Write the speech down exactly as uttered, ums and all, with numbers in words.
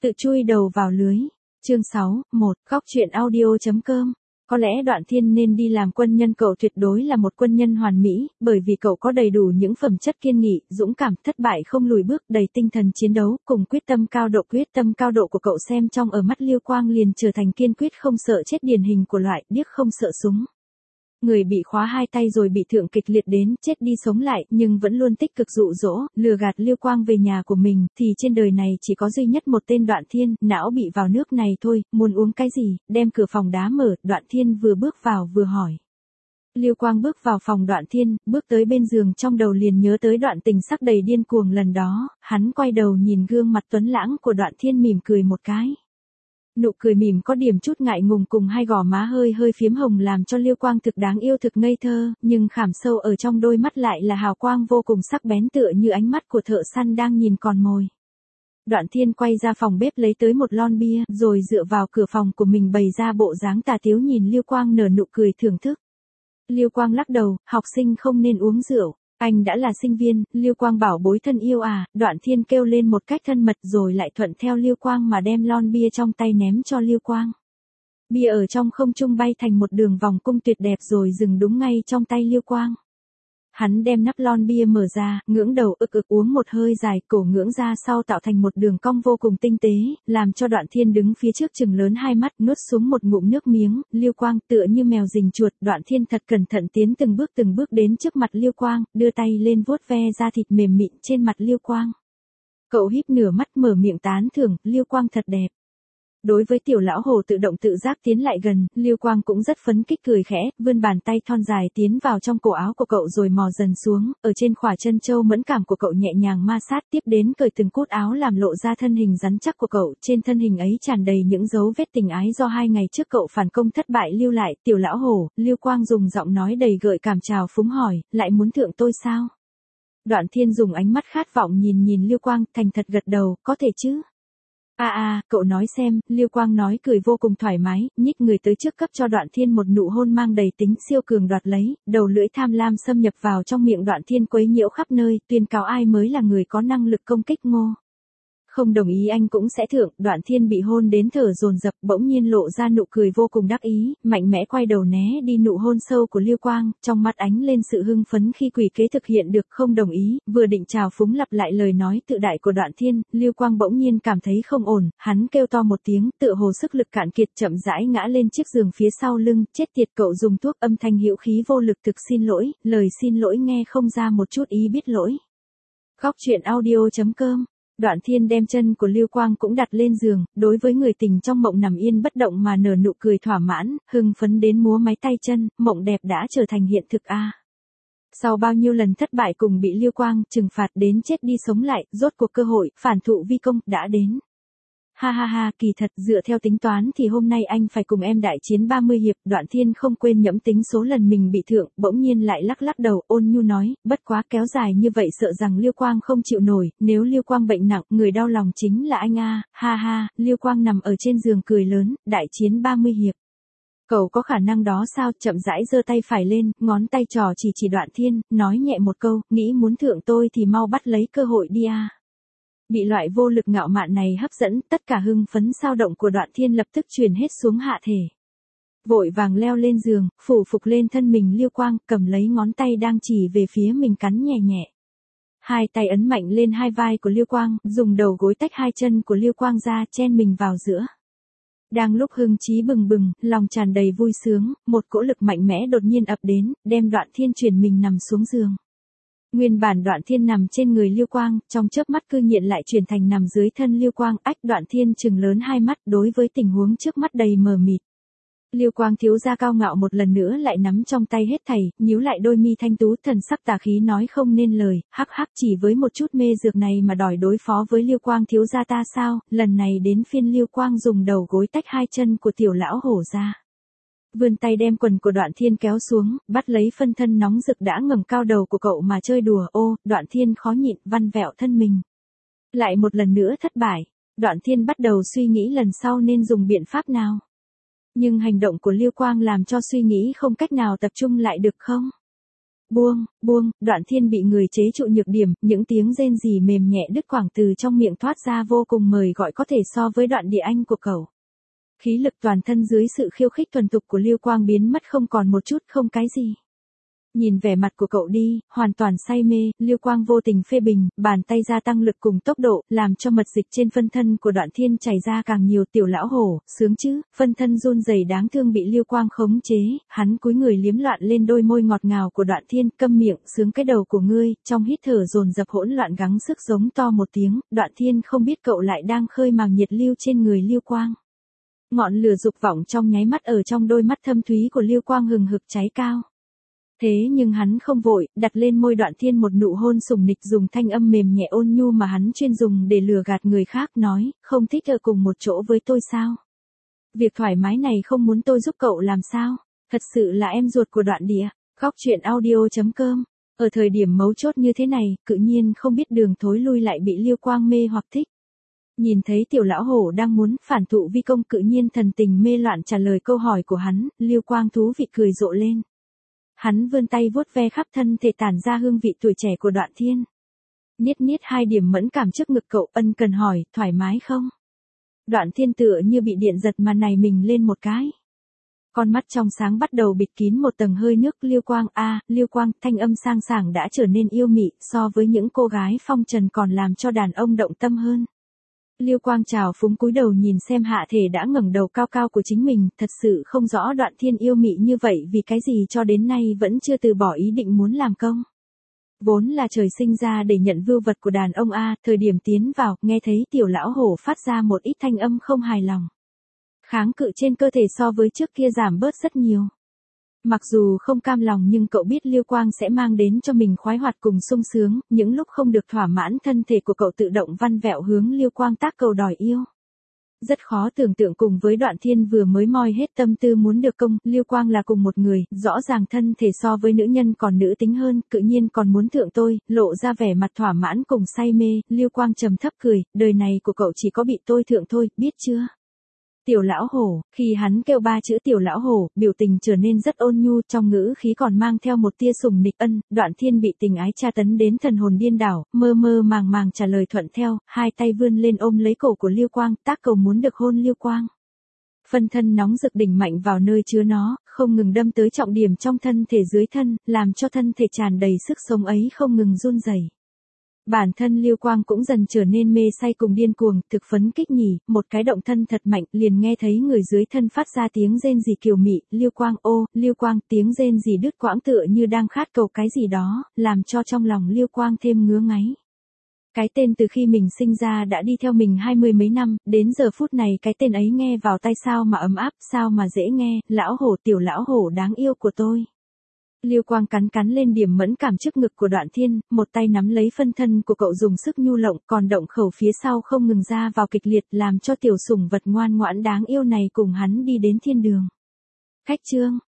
Tự chui đầu vào lưới. Chương sáu, một, góc truyện audio chấm com. Có lẽ Đoạn Thiên nên đi làm quân nhân, cậu tuyệt đối là một quân nhân hoàn mỹ, bởi vì cậu có đầy đủ những phẩm chất kiên nghị, dũng cảm, thất bại không lùi bước, đầy tinh thần chiến đấu, cùng quyết tâm cao độ. Quyết tâm cao độ của cậu xem trong ở mắt Liêu Quang liền trở thành kiên quyết không sợ chết, điển hình của loại điếc không sợ súng. Người bị khóa hai tay rồi bị thượng kịch liệt đến chết đi sống lại, nhưng vẫn luôn tích cực dụ dỗ, lừa gạt Liêu Quang về nhà của mình, thì trên đời này chỉ có duy nhất một tên Đoạn Thiên, não bị vào nước này thôi, muốn uống cái gì, đem cửa phòng đá mở, Đoạn Thiên vừa bước vào vừa hỏi. Liêu Quang bước vào phòng Đoạn Thiên, bước tới bên giường, trong đầu liền nhớ tới đoạn tình sắc đầy điên cuồng lần đó, hắn quay đầu nhìn gương mặt tuấn lãng của Đoạn Thiên mỉm cười một cái. Nụ cười mỉm có điểm chút ngại ngùng cùng hai gò má hơi hơi phiếm hồng làm cho Liêu Quang thực đáng yêu, thực ngây thơ, nhưng khảm sâu ở trong đôi mắt lại là hào quang vô cùng sắc bén, tựa như ánh mắt của thợ săn đang nhìn con mồi. Đoạn Thiên quay ra phòng bếp lấy tới một lon bia, rồi dựa vào cửa phòng của mình bày ra bộ dáng tà tiếu nhìn Liêu Quang nở nụ cười thưởng thức. Liêu Quang lắc đầu, học sinh không nên uống rượu. Anh đã là sinh viên, Liêu Quang bảo bối thân yêu à, Đoạn Thiên kêu lên một cách thân mật rồi lại thuận theo Liêu Quang mà đem lon bia trong tay ném cho Liêu Quang. Bia ở trong không trung bay thành một đường vòng cung tuyệt đẹp rồi dừng đúng ngay trong tay Liêu Quang. Hắn đem nắp lon bia mở ra, ngưỡng đầu ực ực uống một hơi dài, cổ ngưỡng ra sau tạo thành một đường cong vô cùng tinh tế, làm cho Đoạn Thiên đứng phía trước chừng lớn hai mắt, nuốt xuống một ngụm nước miếng. Liêu Quang tựa như mèo rình chuột, Đoạn Thiên thật cẩn thận tiến từng bước từng bước đến trước mặt Liêu Quang, đưa tay lên vuốt ve da thịt mềm mịn trên mặt Liêu Quang. Cậu híp nửa mắt mở miệng tán thưởng, Liêu Quang thật đẹp. Đối với tiểu lão hồ tự động tự giác tiến lại gần, Liêu Quang cũng rất phấn khích cười khẽ, vươn bàn tay thon dài tiến vào trong cổ áo của cậu rồi mò dần xuống, ở trên khỏa chân châu mẫn cảm của cậu nhẹ nhàng ma sát, tiếp đến cởi từng cúc áo làm lộ ra thân hình rắn chắc của cậu, trên thân hình ấy tràn đầy những dấu vết tình ái do hai ngày trước cậu phản công thất bại lưu lại. Tiểu lão hồ, Liêu Quang dùng giọng nói đầy gợi cảm trào phúng hỏi, lại muốn thượng tôi sao? Đoạn Thiên dùng ánh mắt khát vọng nhìn nhìn Liêu Quang, thành thật gật đầu, có thể chứ? À à, cậu nói xem, Liêu Quang nói cười vô cùng thoải mái, nhích người tới trước cấp cho Đoạn Thiên một nụ hôn mang đầy tính siêu cường đoạt lấy, đầu lưỡi tham lam xâm nhập vào trong miệng Đoạn Thiên quấy nhiễu khắp nơi, tuyên cáo ai mới là người có năng lực công kích ngô. Không đồng ý anh cũng sẽ thượng. Đoạn Thiên bị hôn đến thở dồn dập, bỗng nhiên lộ ra nụ cười vô cùng đắc ý, mạnh mẽ quay đầu né đi nụ hôn sâu của Liêu Quang, trong mắt ánh lên sự hưng phấn khi quỷ kế thực hiện được. Không đồng ý, vừa định trào phúng lặp lại lời nói tự đại của Đoạn Thiên, Liêu Quang bỗng nhiên cảm thấy không ổn, hắn kêu to một tiếng, tựa hồ sức lực cạn kiệt, chậm rãi ngã lên chiếc giường phía sau lưng. Chết tiệt, cậu dùng thuốc, âm thanh hữu khí vô lực, thực xin lỗi, lời xin lỗi nghe không ra một chút ý biết lỗi. Góc truyện audio chấm com. Đoạn Thiên đem chân của Liêu Quang cũng đặt lên giường, đối với người tình trong mộng nằm yên bất động mà nở nụ cười thỏa mãn, hưng phấn đến múa máy tay chân, mộng đẹp đã trở thành hiện thực a. À. Sau bao nhiêu lần thất bại cùng bị Liêu Quang trừng phạt đến chết đi sống lại, rốt cuộc cơ hội phản thụ vi công đã đến. Ha ha ha, kỳ thật dựa theo tính toán thì hôm nay anh phải cùng em đại chiến ba mươi hiệp. Đoạn Thiên không quên nhẫm tính số lần mình bị thượng, bỗng nhiên lại lắc lắc đầu, ôn nhu nói, bất quá kéo dài như vậy sợ rằng Liêu Quang không chịu nổi, nếu Liêu Quang bệnh nặng, người đau lòng chính là anh a. Ha ha, Liêu Quang nằm ở trên giường cười lớn, đại chiến ba mươi hiệp. Cậu có khả năng đó sao? Chậm rãi giơ tay phải lên, ngón tay trò chỉ chỉ Đoạn Thiên, nói nhẹ một câu, nghĩ muốn thượng tôi thì mau bắt lấy cơ hội đi a. Bị loại vô lực ngạo mạn này hấp dẫn, tất cả hưng phấn sao động của Đoạn Thiên lập tức truyền hết xuống hạ thể. Vội vàng leo lên giường, phủ phục lên thân mình Liêu Quang, cầm lấy ngón tay đang chỉ về phía mình cắn nhẹ nhẹ. Hai tay ấn mạnh lên hai vai của Liêu Quang, dùng đầu gối tách hai chân của Liêu Quang ra, chen mình vào giữa. Đang lúc hưng chí bừng bừng, lòng tràn đầy vui sướng, một cỗ lực mạnh mẽ đột nhiên ập đến, đem Đoạn Thiên chuyển mình nằm xuống giường. Nguyên bản Đoạn Thiên nằm trên người Liêu Quang, trong chớp mắt cư nhiên lại chuyển thành nằm dưới thân Liêu Quang. Ách, Đoạn Thiên trừng lớn hai mắt, đối với tình huống trước mắt đầy mờ mịt. Liêu Quang thiếu gia cao ngạo một lần nữa lại nắm trong tay hết thảy, nhíu lại đôi mi thanh tú, thần sắc tà khí nói không nên lời, hắc hắc, chỉ với một chút mê dược này mà đòi đối phó với Liêu Quang thiếu gia ta sao? Lần này đến phiên Liêu Quang dùng đầu gối tách hai chân của tiểu lão hổ ra. Vươn tay đem quần của Đoạn Thiên kéo xuống, bắt lấy phân thân nóng rực đã ngẩng cao đầu của cậu mà chơi đùa. Ô, Đoạn Thiên khó nhịn, văn vẹo thân mình. Lại một lần nữa thất bại, Đoạn Thiên bắt đầu suy nghĩ lần sau nên dùng biện pháp nào. Nhưng hành động của Liêu Quang làm cho suy nghĩ không cách nào tập trung lại được không? Buông, buông, Đoạn Thiên bị người chế trụ nhược điểm, những tiếng rên rỉ mềm nhẹ đứt quãng từ trong miệng thoát ra vô cùng mời gọi có thể so với đoạn địa anh của cậu. Khí lực toàn thân dưới sự khiêu khích thuần thục của Lưu Quang biến mất không còn một chút không cái gì. Nhìn vẻ mặt của cậu đi, hoàn toàn say mê, Lưu Quang vô tình phê bình, bàn tay gia tăng lực cùng tốc độ, làm cho mật dịch trên phân thân của Đoạn Thiên chảy ra càng nhiều. Tiểu lão hổ, sướng chứ, phân thân run rẩy đáng thương bị Lưu Quang khống chế, hắn cúi người liếm loạn lên đôi môi ngọt ngào của Đoạn Thiên, câm miệng, sướng cái đầu của ngươi, trong hít thở dồn dập hỗn loạn gắng sức giống to một tiếng, Đoạn Thiên không biết cậu lại đang khơi mào nhiệt lưu trên người Lưu Quang. Ngọn lửa dục vọng trong nháy mắt ở trong đôi mắt thâm thúy của Lưu Quang hừng hực cháy cao. Thế nhưng hắn không vội, đặt lên môi Đoạn Thiên một nụ hôn sủng nịch dùng thanh âm mềm nhẹ ôn nhu mà hắn chuyên dùng để lừa gạt người khác nói, không thích ở cùng một chỗ với tôi sao? Việc thoải mái này không muốn tôi giúp cậu làm sao? Thật sự là em ruột của Đoạn Địa. Góc truyện audio chấm com. Ở thời điểm mấu chốt như thế này, tự nhiên không biết đường thối lui lại bị Lưu Quang mê hoặc thích. Nhìn thấy tiểu lão hổ đang muốn phản thụ vi công tự nhiên thần tình mê loạn trả lời câu hỏi của hắn, Lưu Quang thú vị cười rộ lên. Hắn vươn tay vuốt ve khắp thân thể tản ra hương vị tuổi trẻ của Đoạn Thiên. Niết niết hai điểm mẫn cảm trước ngực cậu, ân cần hỏi, thoải mái không? Đoạn Thiên tựa như bị điện giật mà này mình lên một cái. Con mắt trong sáng bắt đầu bịt kín một tầng hơi nước. Lưu Quang a, à, Lưu Quang, thanh âm sang sảng đã trở nên yêu mị, so với những cô gái phong trần còn làm cho đàn ông động tâm hơn. Lưu Quang trào phúng cúi đầu nhìn xem hạ thể đã ngẩng đầu cao cao của chính mình, thật sự không rõ Đoạn Thiên yêu mị như vậy vì cái gì cho đến nay vẫn chưa từ bỏ ý định muốn làm công. Vốn là trời sinh ra để nhận vưu vật của đàn ông a, thời điểm tiến vào, nghe thấy tiểu lão hổ phát ra một ít thanh âm không hài lòng. Kháng cự trên cơ thể so với trước kia giảm bớt rất nhiều. Mặc dù không cam lòng nhưng cậu biết Lưu Quang sẽ mang đến cho mình khoái hoạt cùng sung sướng, những lúc không được thỏa mãn thân thể của cậu tự động văn vẹo hướng Lưu Quang tác cầu đòi yêu. Rất khó tưởng tượng cùng với Đoạn Thiên vừa mới moi hết tâm tư muốn được công, Lưu Quang là cùng một người, rõ ràng thân thể so với nữ nhân còn nữ tính hơn, tự nhiên còn muốn thượng tôi, lộ ra vẻ mặt thỏa mãn cùng say mê, Lưu Quang trầm thấp cười, đời này của cậu chỉ có bị tôi thượng thôi, biết chưa? Tiểu lão hổ, khi hắn kêu ba chữ tiểu lão hổ, biểu tình trở nên rất ôn nhu, trong ngữ khí còn mang theo một tia sủng nịch ân, Đoạn Thiên bị tình ái tra tấn đến thần hồn điên đảo, mơ mơ màng màng trả lời thuận theo, hai tay vươn lên ôm lấy cổ của Lưu Quang, tác cầu muốn được hôn Lưu Quang. Phân thân nóng rực đỉnh mạnh vào nơi chứa nó, không ngừng đâm tới trọng điểm trong thân thể dưới thân, làm cho thân thể tràn đầy sức sống ấy không ngừng run rẩy. Bản thân Lưu Quang cũng dần trở nên mê say cùng điên cuồng, thực phấn kích nhỉ, một cái động thân thật mạnh, liền nghe thấy người dưới thân phát ra tiếng rên rỉ kiều mị, Lưu Quang ô, Lưu Quang, tiếng rên rỉ đứt quãng tựa như đang khát cầu cái gì đó, làm cho trong lòng Lưu Quang thêm ngứa ngáy. Cái tên từ khi mình sinh ra đã đi theo mình hai mươi mấy năm, đến giờ phút này cái tên ấy nghe vào tai sao mà ấm áp, sao mà dễ nghe, lão hổ tiểu lão hổ đáng yêu của tôi. Lưu Quang cắn cắn lên điểm mẫn cảm trước ngực của Đoạn Thiên, một tay nắm lấy phân thân của cậu dùng sức nhu lộng, còn động khẩu phía sau không ngừng ra vào kịch liệt làm cho tiểu sủng vật ngoan ngoãn đáng yêu này cùng hắn đi đến thiên đường. Khách chương